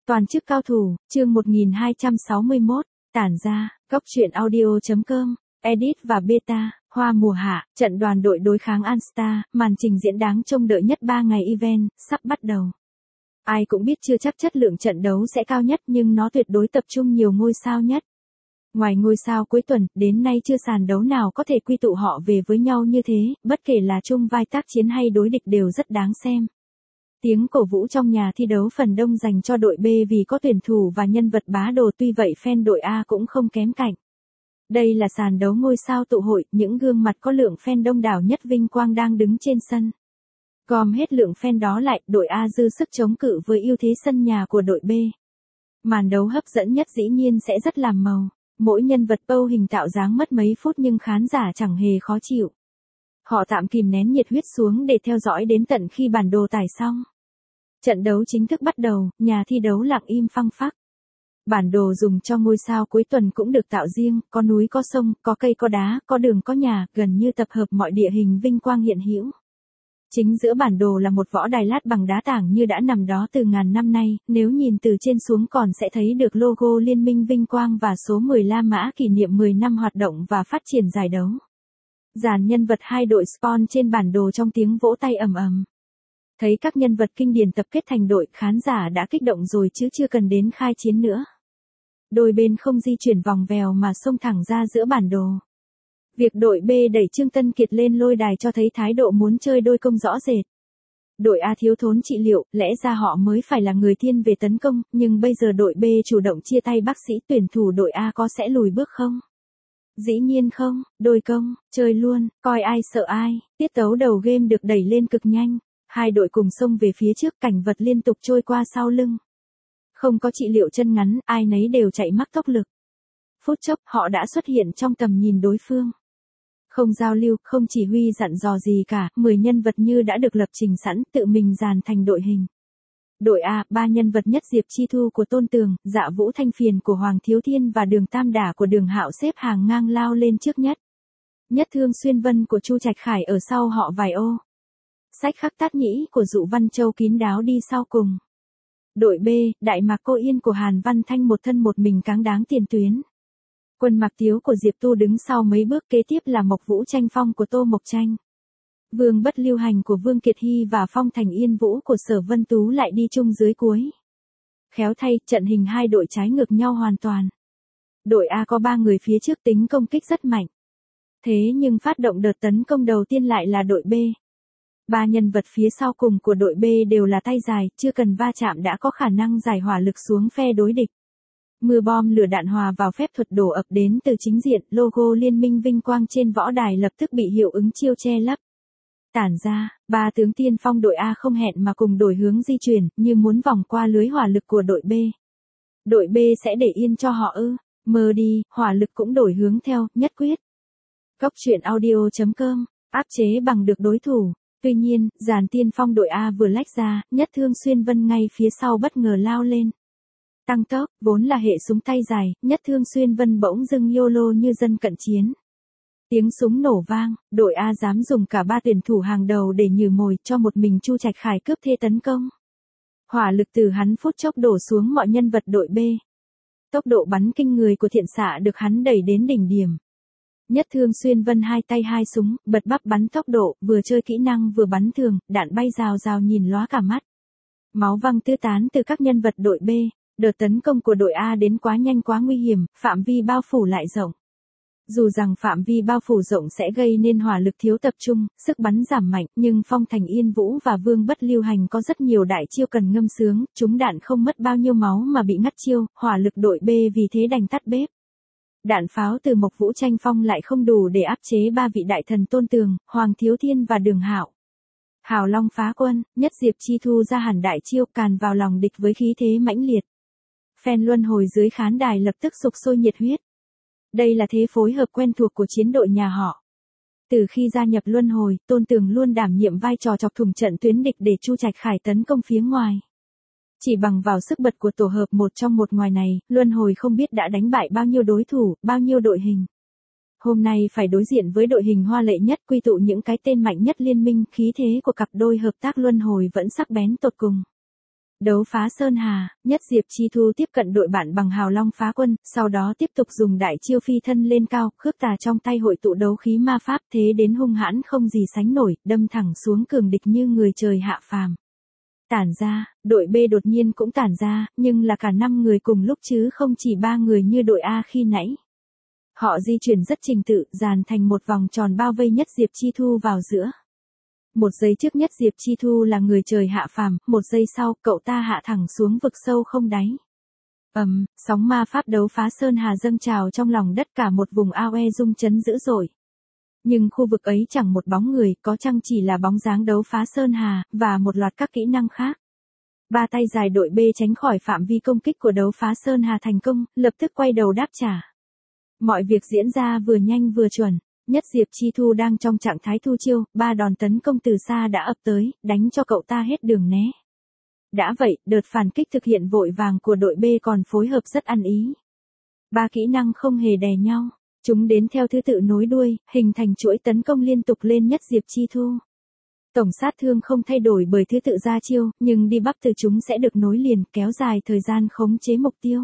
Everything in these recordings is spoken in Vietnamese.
Toàn chức cao thủ, chương 1261, tản ra, góc truyện audio.com, edit và beta, hoa mùa hạ, trận đoàn đội đối kháng Anstar, màn trình diễn đáng trông đợi nhất 3 ngày event, sắp bắt đầu. Ai cũng biết chưa chắc chất lượng trận đấu sẽ cao nhất nhưng nó tuyệt đối tập trung nhiều ngôi sao nhất. Ngoài ngôi sao cuối tuần, đến nay chưa sàn đấu nào có thể quy tụ họ về với nhau như thế, bất kể là chung vai tác chiến hay đối địch đều rất đáng xem. Tiếng cổ vũ trong nhà thi đấu phần đông dành cho đội B vì có tuyển thủ và nhân vật bá đồ, tuy vậy fan đội A cũng không kém cạnh. Đây là sàn đấu ngôi sao tụ hội, những gương mặt có lượng fan đông đảo nhất vinh quang đang đứng trên sân. Gom hết lượng fan đó lại, đội A dư sức chống cự với ưu thế sân nhà của đội B. Màn đấu hấp dẫn nhất dĩ nhiên sẽ rất làm màu. Mỗi nhân vật bâu hình tạo dáng mất mấy phút nhưng khán giả chẳng hề khó chịu. Họ tạm kìm nén nhiệt huyết xuống để theo dõi đến tận khi bản đồ tải xong. Trận đấu chính thức bắt đầu, nhà thi đấu lặng im phăng phắc. Bản đồ dùng cho ngôi sao cuối tuần cũng được tạo riêng, có núi có sông, có cây có đá, có đường có nhà, gần như tập hợp mọi địa hình vinh quang hiện hữu. Chính giữa bản đồ là một võ đài lát bằng đá tảng như đã nằm đó từ ngàn năm nay, nếu nhìn từ trên xuống còn sẽ thấy được logo Liên minh Vinh Quang và số 10 La Mã kỷ niệm 10 năm hoạt động và phát triển giải đấu. Dàn nhân vật hai đội spawn trên bản đồ trong tiếng vỗ tay ầm ầm. Thấy các nhân vật kinh điển tập kết thành đội, khán giả đã kích động rồi chứ chưa cần đến khai chiến nữa. Đôi bên không di chuyển vòng vèo mà xông thẳng ra giữa bản đồ. Việc đội B đẩy Trương Tân Kiệt lên lôi đài cho thấy thái độ muốn chơi đôi công rõ rệt. Đội A thiếu thốn trị liệu, lẽ ra họ mới phải là người thiên về tấn công, nhưng bây giờ đội B chủ động chia tay bác sĩ, tuyển thủ đội A có sẽ lùi bước không? Dĩ nhiên không, đôi công, chơi luôn, coi ai sợ ai, tiết tấu đầu game được đẩy lên cực nhanh. Hai đội cùng xông về phía trước, cảnh vật liên tục trôi qua sau lưng. Không có trị liệu chân ngắn, ai nấy đều chạy mắc tốc lực. Phút chốc, họ đã xuất hiện trong tầm nhìn đối phương. Không giao lưu, không chỉ huy dặn dò gì cả, 10 nhân vật như đã được lập trình sẵn, tự mình dàn thành đội hình. Đội A, 3 nhân vật nhất Diệp Chi Thu của Tôn Tường, Dạ Vũ Thanh Phiền của Hoàng Thiếu Thiên và Đường Tam Đả của Đường Hạo xếp hàng ngang lao lên trước nhất. Nhất Thương Xuyên Vân của Chu Trạch Khải ở sau họ vài ô. Sách Khắc Tát Nhĩ của Dụ Văn Châu kín đáo đi sau cùng. Đội B, Đại Mạc Cô Yên của Hàn Văn Thanh một thân một mình cáng đáng tiền tuyến. Quân Mạc Tiếu của Diệp Tu đứng sau mấy bước, kế tiếp là Mộc Vũ Tranh Phong của Tô Mộc Tranh. Vương Bất Lưu Hành của Vương Kiệt Hy và Phong Thành Yên Vũ của Sở Vân Tú lại đi chung dưới cuối. Khéo thay, trận hình hai đội trái ngược nhau hoàn toàn. Đội A có 3 người phía trước tính công kích rất mạnh. Thế nhưng phát động đợt tấn công đầu tiên lại là đội B. 3 nhân vật phía sau cùng của đội B đều là tay dài, chưa cần va chạm đã có khả năng giải hỏa lực xuống phe đối địch. Mưa bom lửa đạn hòa vào phép thuật đổ ập đến từ chính diện, logo Liên minh Vinh Quang trên võ đài lập tức bị hiệu ứng chiêu che lấp. Tản ra, 3 tướng tiên phong đội A không hẹn mà cùng đổi hướng di chuyển, như muốn vòng qua lưới hỏa lực của đội B. Đội B sẽ để yên cho họ ư? Mơ đi, hỏa lực cũng đổi hướng theo, nhất quyết. Góc truyện audio.com, áp chế bằng được đối thủ. Tuy nhiên, dàn tiên phong đội A vừa lách ra, Nhất Thương Xuyên Vân ngay phía sau bất ngờ lao lên. Tăng tốc, vốn là hệ súng tay dài, Nhất Thương Xuyên Vân bỗng dưng YOLO như dân cận chiến. Tiếng súng nổ vang, đội A dám dùng cả 3 tuyển thủ hàng đầu để nhử mồi cho một mình Chu Trạch Khải cướp thế tấn công. Hỏa lực từ hắn phút chốc đổ xuống mọi nhân vật đội B. Tốc độ bắn kinh người của thiện xạ được hắn đẩy đến đỉnh điểm. Nhất Thương Xuyên Vân hai tay hai súng, bật bắp bắn tốc độ, vừa chơi kỹ năng vừa bắn thường, đạn bay rào rào nhìn lóa cả mắt. Máu văng tứ tán từ các nhân vật đội B, đợt tấn công của đội A đến quá nhanh quá nguy hiểm, phạm vi bao phủ lại rộng. Dù rằng phạm vi bao phủ rộng sẽ gây nên hỏa lực thiếu tập trung, sức bắn giảm mạnh, nhưng Phong Thành Yên Vũ và Vương Bất Lưu Hành có rất nhiều đại chiêu cần ngâm sướng, chúng đạn không mất bao nhiêu máu mà bị ngắt chiêu, hỏa lực đội B vì thế đành tắt bếp. Đạn pháo từ Mộc Vũ Tranh Phong lại không đủ để áp chế 3 vị đại thần Tôn Tường, Hoàng Thiếu Thiên và Đường Hạo. Hào Long phá quân, nhất Diệp Chi Thu ra hẳn đại chiêu càn vào lòng địch với khí thế mãnh liệt. Fan luân hồi dưới khán đài lập tức sục sôi nhiệt huyết. Đây là thế phối hợp quen thuộc của chiến đội nhà họ. Từ khi gia nhập luân hồi, Tôn Tường luôn đảm nhiệm vai trò chọc thủng trận tuyến địch để Chu Trạch Khải tấn công phía ngoài. Chỉ bằng vào sức bật của tổ hợp một trong một ngoài này, luân hồi không biết đã đánh bại bao nhiêu đối thủ, bao nhiêu đội hình. Hôm nay phải đối diện với đội hình hoa lệ nhất, quy tụ những cái tên mạnh nhất liên minh, khí thế của cặp đôi hợp tác luân hồi vẫn sắc bén tột cùng. Đấu phá Sơn Hà, Nhất Diệp Chi Thu tiếp cận đội bạn bằng hào long phá quân, sau đó tiếp tục dùng đại chiêu phi thân lên cao, khước tà trong tay hội tụ đấu khí ma pháp thế đến hung hãn không gì sánh nổi, đâm thẳng xuống cường địch như người trời hạ phàm. Tản ra, đội B đột nhiên cũng tản ra, nhưng là cả 5 người cùng lúc chứ không chỉ 3 người như đội A khi nãy. Họ di chuyển rất trình tự, dàn thành một vòng tròn bao vây Nhất Diệp Chi Thu vào giữa. Một giây trước Nhất Diệp Chi Thu là người trời hạ phàm, một giây sau, cậu ta hạ thẳng xuống vực sâu không đáy. Sóng ma pháp đấu phá Sơn Hà dâng trào trong lòng đất, cả một vùng ao e rung chấn dữ dội. Nhưng khu vực ấy chẳng một bóng người, có chăng chỉ là bóng dáng đấu phá Sơn Hà, và một loạt các kỹ năng khác. Ba tay dài đội B tránh khỏi phạm vi công kích của đấu phá Sơn Hà thành công, lập tức quay đầu đáp trả. Mọi việc diễn ra vừa nhanh vừa chuẩn. Nhất Diệp Chi Thu đang trong trạng thái thu chiêu, 3 đòn tấn công từ xa đã ập tới, đánh cho cậu ta hết đường né. Đã vậy, đợt phản kích thực hiện vội vàng của đội B còn phối hợp rất ăn ý. 3 kỹ năng không hề đè nhau, chúng đến theo thứ tự nối đuôi, hình thành chuỗi tấn công liên tục lên Nhất Diệp Chi Thu. Tổng sát thương không thay đổi bởi thứ tự ra chiêu, nhưng debuff từ chúng sẽ được nối liền, kéo dài thời gian khống chế mục tiêu.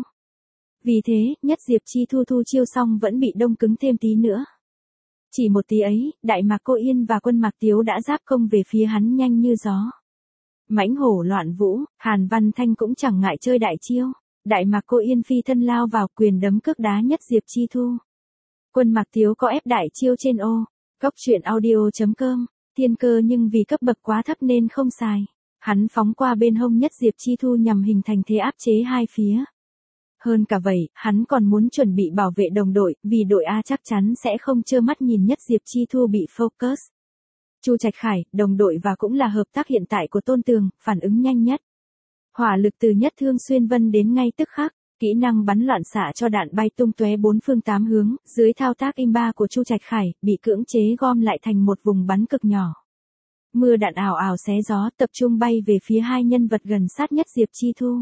Vì thế, Nhất Diệp Chi Thu thu chiêu xong vẫn bị đông cứng thêm tí nữa. Chỉ một tí ấy, Đại Mạc Cô Yên và Quân Mạc Tiếu đã giáp công về phía hắn nhanh như gió. Mãnh hổ loạn vũ, Hàn Văn Thanh cũng chẳng ngại chơi đại chiêu. Đại Mạc Cô Yên phi thân lao vào, quyền đấm cước đá Nhất Diệp Chi Thu. Quân Mạc Tiếu có ép đại chiêu trên ô. Cóc truyện audio.com, thiên cơ nhưng vì cấp bậc quá thấp nên không xài. Hắn phóng qua bên hông Nhất Diệp Chi Thu nhằm hình thành thế áp chế hai phía. Hơn cả vậy, hắn còn muốn chuẩn bị bảo vệ đồng đội, vì đội A chắc chắn sẽ không trơ mắt nhìn Nhất Diệp Chi Thu bị focus. Chu Trạch Khải, đồng đội và cũng là hợp tác hiện tại của Tôn Tường, phản ứng nhanh nhất. Hỏa lực từ Nhất Thương Xuyên Vân đến ngay tức khắc, kỹ năng bắn loạn xạ cho đạn bay tung tóe bốn phương tám hướng, dưới thao tác imba của Chu Trạch Khải, bị cưỡng chế gom lại thành một vùng bắn cực nhỏ. Mưa đạn ảo ảo xé gió, tập trung bay về phía hai nhân vật gần sát Nhất Diệp Chi Thu.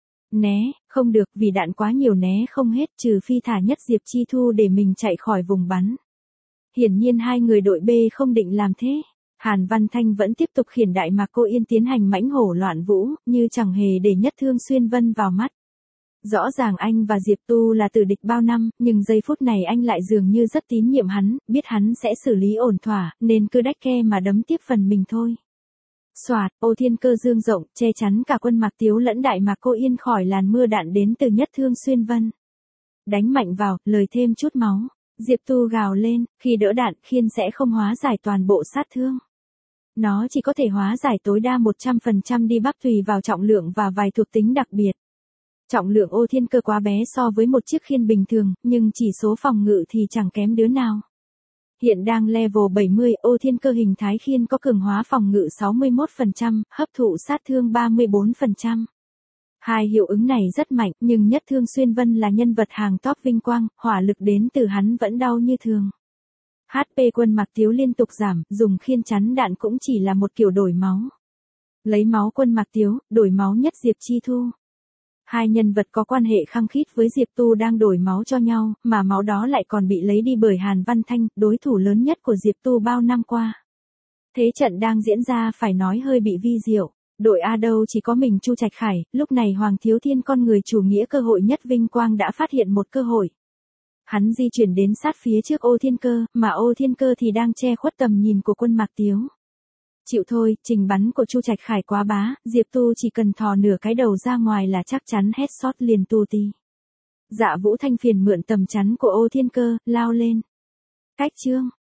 Né, không được, vì đạn quá nhiều né không hết, trừ phi thả Nhất Diệp Chi Thu để mình chạy khỏi vùng bắn. Hiển nhiên hai người đội B không định làm thế. Hàn Văn Thanh vẫn tiếp tục khiển Đại Mạc Cô Yên tiến hành mãnh hổ loạn vũ, như chẳng hề để Nhất Thương Xuyên Vân vào mắt. Rõ ràng anh và Diệp Tu là tử địch bao năm, nhưng giây phút này anh lại dường như rất tín nhiệm hắn, biết hắn sẽ xử lý ổn thỏa, nên cứ đách ke mà đấm tiếp phần mình thôi. Soạt, ô thiên cơ dương rộng, che chắn cả Quân Mạc Tiếu lẫn Đại Mạc Cô Yên khỏi làn mưa đạn đến từ Nhất Thương Xuyên Vân. Đánh mạnh vào, lời thêm chút máu. Diệp Tu gào lên, khi đỡ đạn, khiên sẽ không hóa giải toàn bộ sát thương. Nó chỉ có thể hóa giải tối đa 100% debuff tùy vào trọng lượng và vài thuộc tính đặc biệt. Trọng lượng ô thiên cơ quá bé so với một chiếc khiên bình thường, nhưng chỉ số phòng ngự thì chẳng kém đứa nào. Hiện đang level 70, ô thiên cơ hình thái khiên có cường hóa phòng ngự 61%, hấp thụ sát thương 34%. Hai hiệu ứng này rất mạnh, nhưng Nhất Thương Xuyên Vân là nhân vật hàng top vinh quang, hỏa lực đến từ hắn vẫn đau như thường. HP Quân Mạc Tiếu liên tục giảm, dùng khiên chắn đạn cũng chỉ là một kiểu đổi máu. Lấy máu Quân Mạc Tiếu, đổi máu Nhất Diệp Chi Thu. Hai nhân vật có quan hệ khăng khít với Diệp Tu đang đổi máu cho nhau, mà máu đó lại còn bị lấy đi bởi Hàn Văn Thanh, đối thủ lớn nhất của Diệp Tu bao năm qua. Thế trận đang diễn ra phải nói hơi bị vi diệu. Đội A đâu chỉ có mình Chu Trạch Khải, lúc này Hoàng Thiếu Thiên con người chủ nghĩa cơ hội nhất vinh quang đã phát hiện một cơ hội. Hắn di chuyển đến sát phía trước ô thiên cơ, mà ô thiên cơ thì đang che khuất tầm nhìn của Quân Mạc Tiếu. Chịu thôi, trình bắn của Chu Trạch Khải quá bá, Diệp Tu chỉ cần thò nửa cái đầu ra ngoài là chắc chắn headshot liền tu ti. Dạ Vũ Thanh phiền mượn tầm chắn của ô thiên cơ, lao lên. Cách chương.